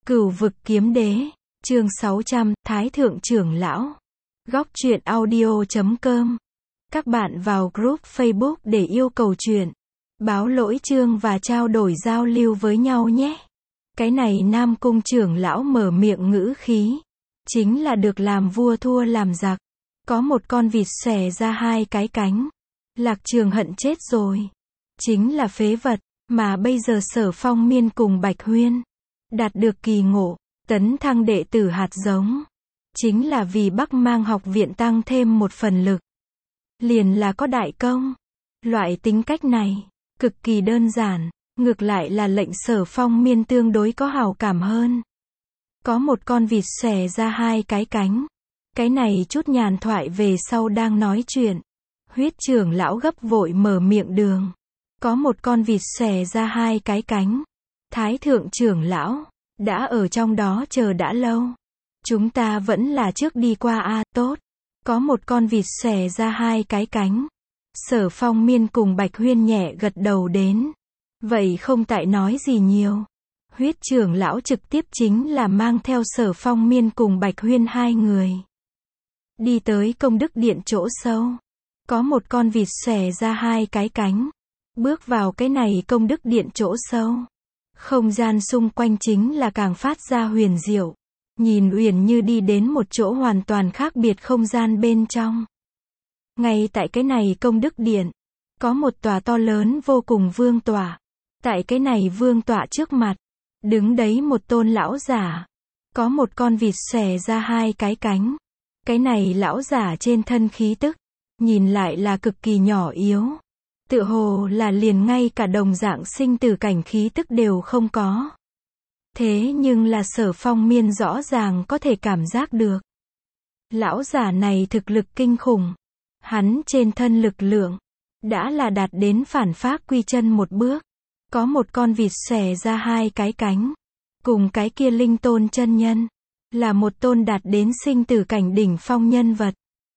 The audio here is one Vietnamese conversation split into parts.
Cửu vực kiếm đế, chương 600, Thái thượng trưởng lão. Góc truyện audio.com. Các bạn vào group Facebook để yêu cầu truyện, báo lỗi chương và trao đổi giao lưu với nhau nhé. Cái này Nam Cung trưởng lão mở miệng ngữ khí, chính là được làm vua thua làm giặc. Có một con vịt xòe ra hai cái cánh. Lạc Trường Hận chết rồi, chính là phế vật, mà bây giờ Sở Phong Miên cùng Bạch Huyên đạt được kỳ ngộ, tấn thăng đệ tử hạt giống, chính là vì Bắc Mang học viện tăng thêm một phần lực, liền là có đại công. Loại tính cách này cực kỳ đơn giản, ngược lại là lệnh Sở Phong Miên tương đối có hảo cảm hơn. Có một con vịt xòe ra hai cái cánh. Cái này chút nhàn thoại về sau đang nói chuyện, Huyết trưởng lão gấp vội mở miệng đường. Có một con vịt xòe ra hai cái cánh. Thái thượng trưởng lão đã ở trong đó chờ đã lâu. Chúng ta vẫn là trước đi qua a, tốt. Có một con vịt xòe ra hai cái cánh. Sở Phong Miên cùng Bạch Huyên nhẹ gật đầu đến. Vậy không tại nói gì nhiều. Huyết trưởng lão trực tiếp chính là mang theo Sở Phong Miên cùng Bạch Huyên hai người. Đi tới công đức điện chỗ sâu. Có một con vịt xòe ra hai cái cánh. Bước vào cái này công đức điện chỗ sâu. Không gian xung quanh chính là càng phát ra huyền diệu. Nhìn uyển như đi đến một chỗ hoàn toàn khác biệt không gian bên trong. Ngay tại cái này công đức điện, có một tòa to lớn vô cùng vương tọa. Tại cái này vương tọa trước mặt, đứng đấy một tôn lão giả. Có một con vịt xòe ra hai cái cánh. Cái này lão giả trên thân khí tức, nhìn lại là cực kỳ nhỏ yếu. Tựa hồ là liền ngay cả đồng dạng sinh tử cảnh khí tức đều không có. Thế nhưng là Sở Phong Miên rõ ràng có thể cảm giác được. Lão giả này thực lực kinh khủng. Hắn trên thân lực lượng, đã là đạt đến phản pháp quy chân một bước. Có một con vịt xòe ra hai cái cánh. Cùng cái kia linh tôn chân nhân. Là một tôn đạt đến sinh tử cảnh đỉnh phong nhân vật.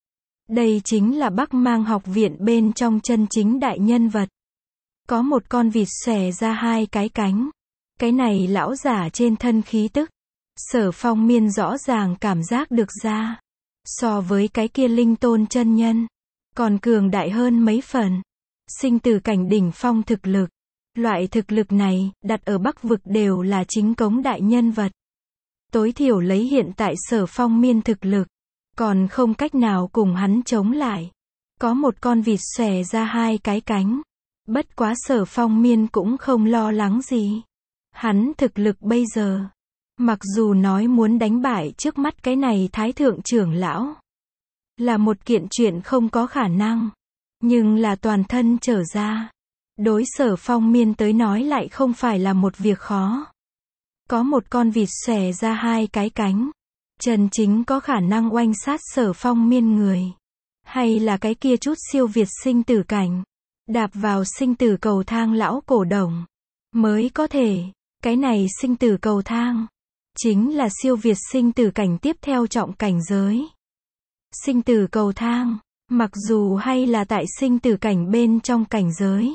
Đây chính là Bắc Mang học viện bên trong chân chính đại nhân vật. Có một con vịt xòe ra hai cái cánh. Cái này lão giả trên thân khí tức. Sở Phong Miên rõ ràng cảm giác được ra. So với cái kia linh tôn chân nhân. Còn cường đại hơn mấy phần. Sinh tử cảnh đỉnh phong thực lực. Loại thực lực này, đặt ở Bắc vực đều là chính cống đại nhân vật. Tối thiểu lấy hiện tại Sở Phong Miên thực lực. Còn không cách nào cùng hắn chống lại. Có một con vịt xòe ra hai cái cánh. Bất quá Sở Phong Miên cũng không lo lắng gì. Hắn thực lực bây giờ, mặc dù nói muốn đánh bại trước mắt cái này Thái thượng trưởng lão, là một kiện chuyện không có khả năng. Nhưng là toàn thân trở ra. Đối Sở Phong Miên tới nói lại không phải là một việc khó. Có một con vịt xòe ra hai cái cánh. Chân chính có khả năng oanh sát Sở Phong Miên người. Hay là cái kia chút siêu việt sinh tử cảnh. Đạp vào sinh tử cầu thang lão cổ đồng. Mới có thể. Cái này sinh tử cầu thang. Chính là siêu việt sinh tử cảnh tiếp theo trọng cảnh giới. Sinh tử cầu thang. Mặc dù hay là tại sinh tử cảnh bên trong cảnh giới.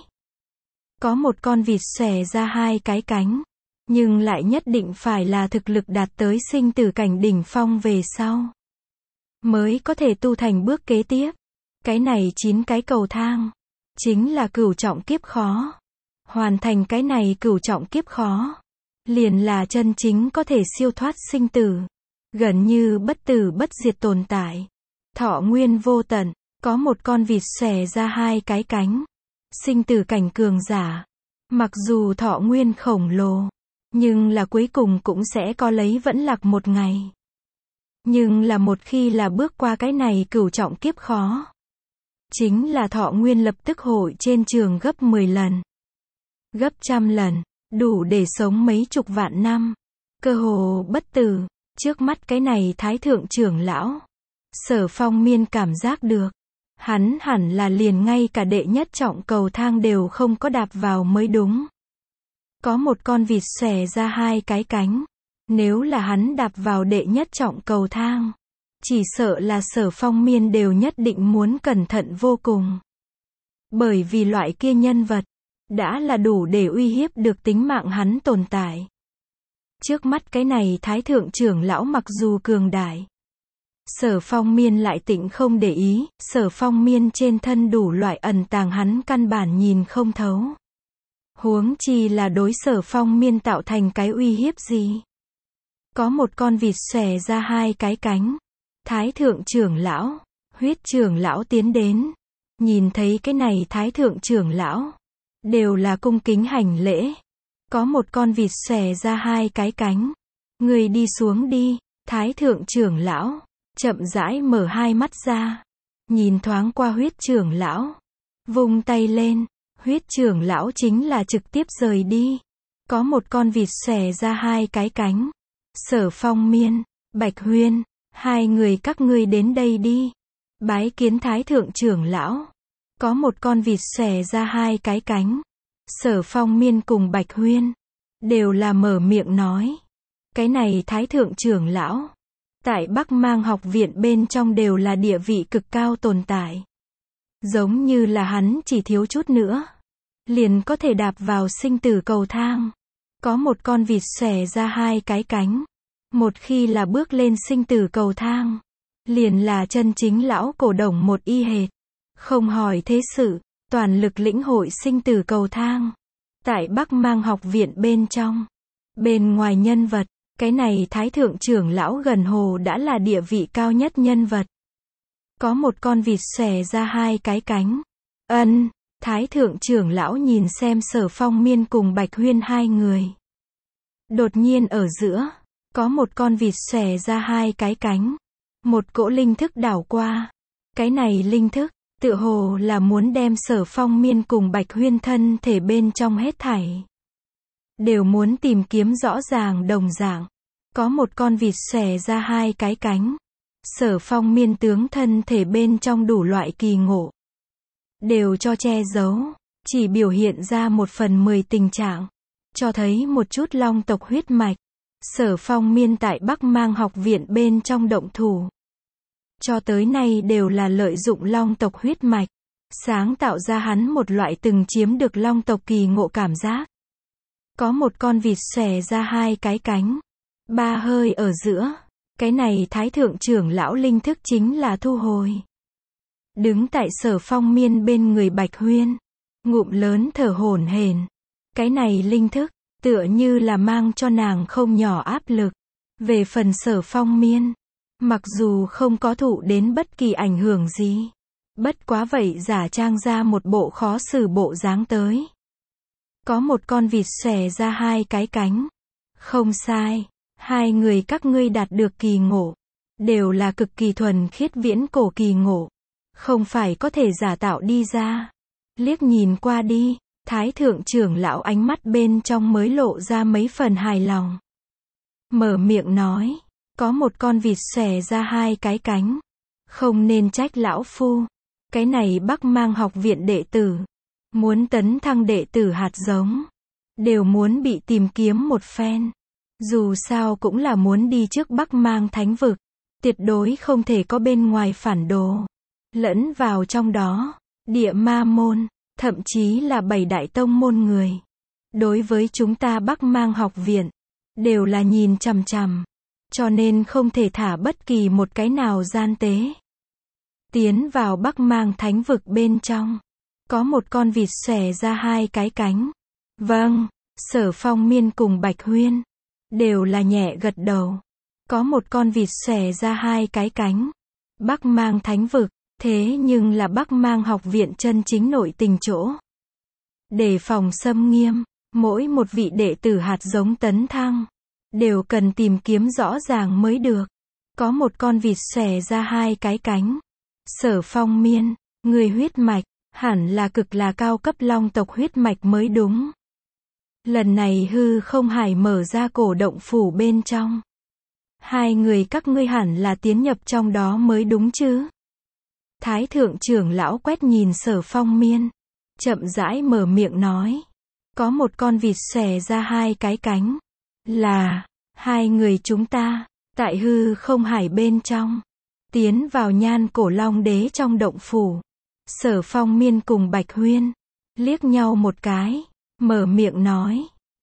Có một con vịt xòe ra hai cái cánh. Nhưng lại nhất định phải là thực lực đạt tới sinh tử cảnh đỉnh phong về sau. Mới có thể tu thành bước kế tiếp. Cái này 9 cái cầu thang. Chính là cửu trọng kiếp khó. Hoàn thành cái này cửu trọng kiếp khó. Liền là chân chính có thể siêu thoát sinh tử. Gần như bất tử bất diệt tồn tại. Thọ nguyên vô tận. Có một con vịt xòe ra hai cái cánh. Sinh tử cảnh cường giả. Mặc dù thọ nguyên khổng lồ. Nhưng là cuối cùng cũng sẽ có lấy vẫn lạc một ngày. Nhưng là một khi là bước qua cái này cửu trọng kiếp khó. Chính là thọ nguyên lập tức hội trên trường gấp 10 lần. Gấp 100 lần. Đủ để sống mấy chục vạn năm. Cơ hồ bất tử. Trước mắt cái này Thái thượng trưởng lão. Sở Phong Miên cảm giác được. Hắn hẳn là liền ngay cả đệ nhất trọng cầu thang đều không có đạp vào mới đúng. Có một con vịt xòe ra hai cái cánh. Nếu là hắn đạp vào đệ nhất trọng cầu thang, chỉ sợ là Sở Phong Miên đều nhất định muốn cẩn thận vô cùng. Bởi vì loại kia nhân vật, đã là đủ để uy hiếp được tính mạng hắn tồn tại. Trước mắt cái này Thái thượng trưởng lão mặc dù cường đại, Sở Phong Miên lại tịnh không để ý, Sở Phong Miên trên thân đủ loại ẩn tàng hắn căn bản nhìn không thấu. Huống chi là đối Sở Phong Miên tạo thành cái uy hiếp gì. Có một con vịt xòe ra hai cái cánh. Thái thượng trưởng lão, Huyết trưởng lão tiến đến. Nhìn thấy cái này Thái thượng trưởng lão, đều là cung kính hành lễ. Có một con vịt xòe ra hai cái cánh. Người đi xuống đi, Thái thượng trưởng lão chậm rãi mở hai mắt ra, nhìn thoáng qua Huyết trưởng lão, vung tay lên, Huyết trưởng lão chính là trực tiếp rời đi. Có một con vịt xòe ra hai cái cánh. Sở Phong Miên, Bạch Huyên, hai người các ngươi đến đây đi. Bái kiến Thái thượng trưởng lão. Có một con vịt xòe ra hai cái cánh. Sở Phong Miên cùng Bạch Huyên đều là mở miệng nói. Cái này Thái thượng trưởng lão, tại Bắc Mang học viện bên trong đều là địa vị cực cao tồn tại. Giống như là hắn chỉ thiếu chút nữa, liền có thể đạp vào sinh tử cầu thang. Có một con vịt xòe ra hai cái cánh. Một khi là bước lên sinh tử cầu thang, liền là chân chính lão cổ đồng một y hệt. Không hỏi thế sự, toàn lực lĩnh hội sinh tử cầu thang. Tại Bắc Mang học viện bên trong, bên ngoài nhân vật, cái này Thái thượng trưởng lão gần hồ đã là địa vị cao nhất nhân vật. Có một con vịt xòe ra hai cái cánh. Thái thượng trưởng lão nhìn xem Sở Phong Miên cùng Bạch Huyên hai người. Đột nhiên ở giữa, có một con vịt xòe ra hai cái cánh. Một cỗ linh thức đảo qua. Cái này linh thức, tựa hồ là muốn đem Sở Phong Miên cùng Bạch Huyên thân thể bên trong hết thảy. Đều muốn tìm kiếm rõ ràng đồng dạng. Có một con vịt xòe ra hai cái cánh. Sở Phong Miên tướng thân thể bên trong đủ loại kỳ ngộ. Đều cho che giấu. Chỉ biểu hiện ra 1/10 tình trạng. Cho thấy một chút long tộc huyết mạch. Sở Phong Miên tại Bắc Mang học viện bên trong động thủ. Cho tới nay đều là lợi dụng long tộc huyết mạch. Sáng tạo ra hắn một loại từng chiếm được long tộc kỳ ngộ cảm giác. Có một con vịt xòe ra hai cái cánh. Ba hơi ở giữa. Cái này Thái thượng trưởng lão linh thức chính là thu hồi. Đứng tại Sở Phong Miên bên người Bạch Huyên. Ngụm lớn thở hổn hển. Cái này linh thức, tựa như là mang cho nàng không nhỏ áp lực. Về phần Sở Phong Miên, mặc dù không có thụ đến bất kỳ ảnh hưởng gì, bất quá vậy giả trang ra một bộ khó xử bộ dáng tới. Có một con vịt xòe ra hai cái cánh. Không sai, hai người các ngươi đạt được kỳ ngộ, đều là cực kỳ thuần khiết viễn cổ kỳ ngộ, không phải có thể giả tạo đi ra. Liếc nhìn qua đi, Thái thượng trưởng lão ánh mắt bên trong mới lộ ra mấy phần hài lòng. Mở miệng nói, có một con vịt xòe ra hai cái cánh. Không nên trách lão phu. Cái này Bắc Mang học viện đệ tử, muốn tấn thăng đệ tử hạt giống, đều muốn bị tìm kiếm một phen. Dù sao cũng là muốn đi trước Bắc Mang thánh vực, tuyệt đối không thể có bên ngoài phản đồ lẫn vào trong đó. Địa ma môn, thậm chí là 7 đại tông môn người, đối với chúng ta Bắc Mang học viện, đều là nhìn chằm chằm, cho nên không thể thả bất kỳ một cái nào gian tế. Tiến vào Bắc Mang thánh vực bên trong, có một con vịt xòe ra hai cái cánh. Vâng, Sở Phong Miên cùng Bạch Huyên đều là nhẹ gật đầu. Có một con vịt xòe ra hai cái cánh. Bắc Mang thánh vực, thế nhưng là Bắc Mang học viện chân chính nội tình chỗ. Đề phòng xâm nghiêm, mỗi một vị đệ tử hạt giống tấn thăng, đều cần tìm kiếm rõ ràng mới được. Có một con vịt xòe ra hai cái cánh. Sở Phong Miên, người huyết mạch, hẳn là cực là cao cấp long tộc huyết mạch mới đúng. Lần này hư không hải mở ra cổ động phủ bên trong. Hai người các ngươi hẳn là tiến nhập trong đó mới đúng chứ. Thái thượng trưởng lão quét nhìn Sở Phong Miên, chậm rãi mở miệng nói. Có một con vịt xòe ra hai cái cánh. Là, hai người chúng ta, tại hư không hải bên trong, tiến vào Nhan Cổ Long Đế trong động phủ. Sở Phong Miên cùng Bạch Huyên liếc nhau một cái, mở miệng nói.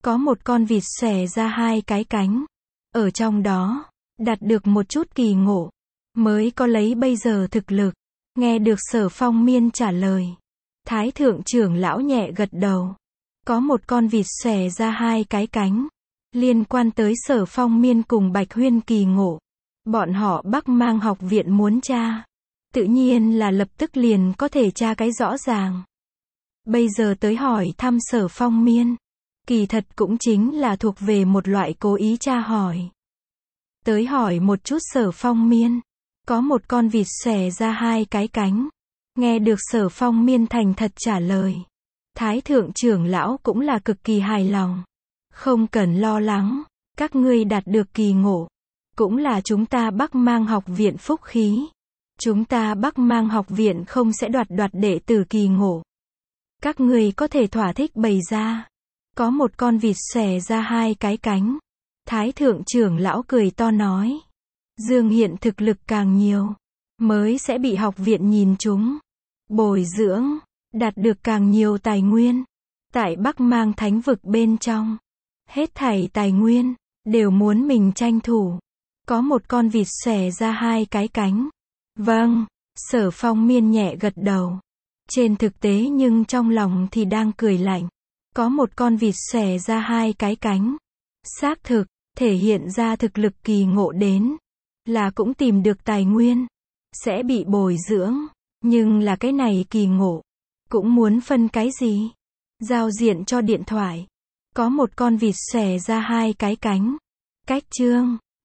Có một con vịt xòe ra hai cái cánh. Ở trong đó, đạt được một chút kỳ ngộ. Mới có lấy bây giờ thực lực. Nghe được Sở Phong Miên trả lời. Thái thượng trưởng lão nhẹ gật đầu. Có một con vịt xòe ra hai cái cánh. Liên quan tới Sở Phong Miên cùng Bạch Huyên kỳ ngộ. Bọn họ Bắc Mang học viện muốn tra. Tự nhiên là lập tức liền có thể tra cái rõ ràng. Bây giờ tới hỏi thăm Sở Phong Miên. Kỳ thật cũng chính là thuộc về một loại cố ý tra hỏi. Tới hỏi một chút Sở Phong Miên. Có một con vịt xòe ra hai cái cánh. Nghe được Sở Phong Miên thành thật trả lời. Thái thượng trưởng lão cũng là cực kỳ hài lòng. Không cần lo lắng. Các ngươi đạt được kỳ ngộ. Cũng là chúng ta Bắc Mang học viện phúc khí. Chúng ta Bắc Mang học viện không sẽ đoạt đệ tử kỳ ngộ. Các ngươi có thể thỏa thích bày ra. Có một con vịt xòe ra hai cái cánh. Thái thượng trưởng lão cười to nói. Dương hiện thực lực càng nhiều. Mới sẽ bị học viện nhìn chúng. Bồi dưỡng. Đạt được càng nhiều tài nguyên. Tại Bắc Mang thánh vực bên trong. Hết thảy tài nguyên. Đều muốn mình tranh thủ. Có một con vịt xòe ra hai cái cánh. Vâng. Sở Phong Miên nhẹ gật đầu. Trên thực tế nhưng trong lòng thì đang cười lạnh. Có một con vịt xòe ra hai cái cánh. Xác thực. Thể hiện ra thực lực kỳ ngộ đến. Là cũng tìm được tài nguyên. Sẽ bị bồi dưỡng. Nhưng là cái này kỳ ngộ. Cũng muốn phân cái gì? Giao diện cho điện thoại. Có một con vịt xòe ra hai cái cánh. Cách chương.